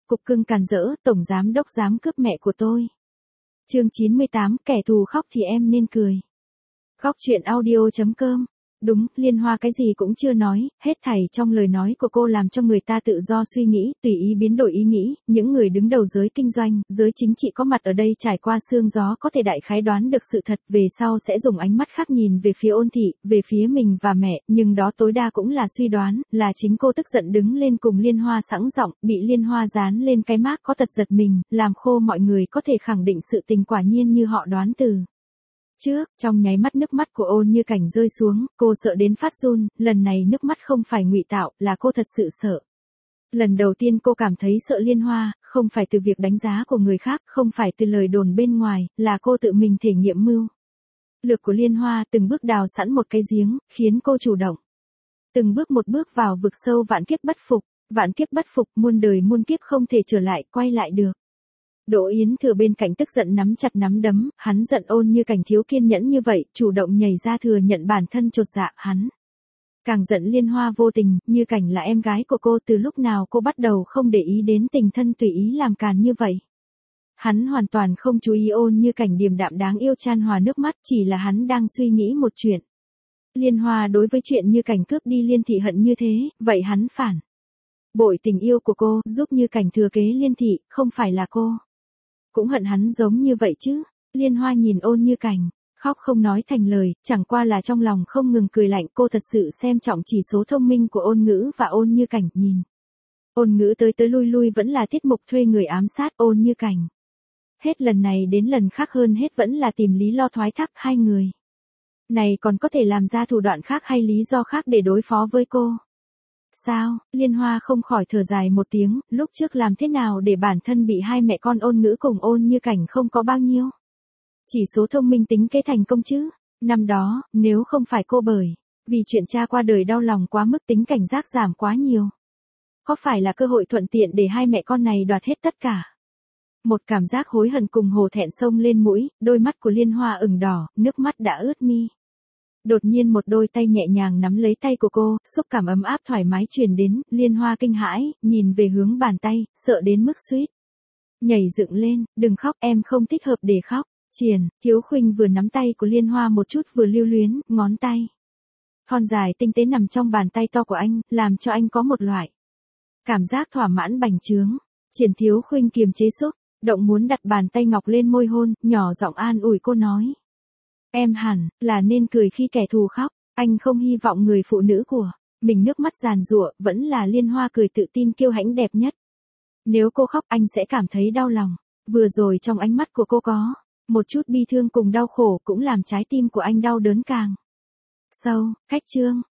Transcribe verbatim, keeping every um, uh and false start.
cục cưng càn rỡ, tổng giám đốc dám cướp mẹ của tôi. Chương chín mươi tám, kẻ thù khóc thì em nên cười. Khóc chuyện audio chấm com. Đúng, Liên Hoa cái gì cũng chưa nói, hết thảy trong lời nói của cô làm cho người ta tự do suy nghĩ, tùy ý biến đổi ý nghĩ, những người đứng đầu giới kinh doanh, giới chính trị có mặt ở đây trải qua sương gió có thể đại khái đoán được sự thật, về sau sẽ dùng ánh mắt khác nhìn về phía Ôn thị, về phía mình và mẹ, nhưng đó tối đa cũng là suy đoán, là chính cô tức giận đứng lên cùng Liên Hoa sẵn giọng, bị Liên Hoa dán lên cái mác có tật giật mình, làm khô mọi người có thể khẳng định sự tình quả nhiên như họ đoán từ trước. Trong nháy mắt nước mắt của Ôn Như Cảnh rơi xuống, cô sợ đến phát run, lần này nước mắt không phải ngụy tạo, là cô thật sự sợ. Lần đầu tiên cô cảm thấy sợ Liên Hoa, không phải từ việc đánh giá của người khác, không phải từ lời đồn bên ngoài, là cô tự mình thể nghiệm mưu lược của Liên Hoa, từng bước đào sẵn một cái giếng, khiến cô chủ động. Từng bước một bước vào vực sâu vạn kiếp bất phục, vạn kiếp bất phục, muôn đời muôn kiếp không thể trở lại, quay lại được. Đỗ Yến Thừa bên cạnh tức giận nắm chặt nắm đấm, hắn giận Ôn Như Cảnh thiếu kiên nhẫn như vậy, chủ động nhảy ra thừa nhận bản thân chột dạ, hắn càng giận Liên Hoa vô tình, Như Cảnh là em gái của cô, từ lúc nào cô bắt đầu không để ý đến tình thân tùy ý làm càn như vậy. Hắn hoàn toàn không chú ý Ôn Như Cảnh điềm đạm đáng yêu chan hòa nước mắt, chỉ là hắn đang suy nghĩ một chuyện. Liên Hoa đối với chuyện Như Cảnh cướp đi Liên thị hận như thế, vậy hắn phản bội tình yêu của cô, giúp Như Cảnh thừa kế Liên thị, không phải là cô cũng hận hắn giống như vậy chứ. Liên Hoa nhìn Ôn Như Cảnh, khóc không nói thành lời, chẳng qua là trong lòng không ngừng cười lạnh, cô thật sự xem trọng chỉ số thông minh của Ôn Ngữ và Ôn Như Cảnh, nhìn Ôn Ngữ tới tới lui lui vẫn là tiết mục thuê người ám sát Ôn Như Cảnh. Hết lần này đến lần khác, hơn hết vẫn là tìm lý lo thoái thác, hai người này còn có thể làm ra thủ đoạn khác hay lý do khác để đối phó với cô. Sao? Liên Hoa không khỏi thở dài một tiếng, lúc trước làm thế nào để bản thân bị hai mẹ con Ôn Ngữ cùng Ôn Như Cảnh không có bao nhiêu chỉ số thông minh tính kế thành công chứ. Năm đó, nếu không phải cô bởi vì chuyện cha qua đời đau lòng quá mức tính cảnh giác giảm quá nhiều, có phải là cơ hội thuận tiện để hai mẹ con này đoạt hết tất cả? Một cảm giác hối hận cùng hổ thẹn xông lên mũi, đôi mắt của Liên Hoa ửng đỏ, nước mắt đã ướt mi. Đột nhiên một đôi tay nhẹ nhàng nắm lấy tay của cô, xúc cảm ấm áp thoải mái truyền đến, Liên Hoa kinh hãi, nhìn về hướng bàn tay, sợ đến mức suýt nhảy dựng lên, đừng khóc, em không thích hợp để khóc. Triền, Thiếu Khuynh vừa nắm tay của Liên Hoa một chút vừa lưu luyến, ngón tay thon dài tinh tế nằm trong bàn tay to của anh, làm cho anh có một loại cảm giác thỏa mãn bành trướng. Triển Thiếu Khuynh kiềm chế xúc động muốn đặt bàn tay ngọc lên môi hôn, nhỏ giọng an ủi cô nói. Em hẳn là nên cười khi kẻ thù khóc, anh không hy vọng người phụ nữ của mình nước mắt giàn giụa, vẫn là Liên Hoa cười tự tin kiêu hãnh đẹp nhất. Nếu cô khóc anh sẽ cảm thấy đau lòng. Vừa rồi trong ánh mắt của cô có một chút bi thương cùng đau khổ, cũng làm trái tim của anh đau đớn càng sâu. Khách chương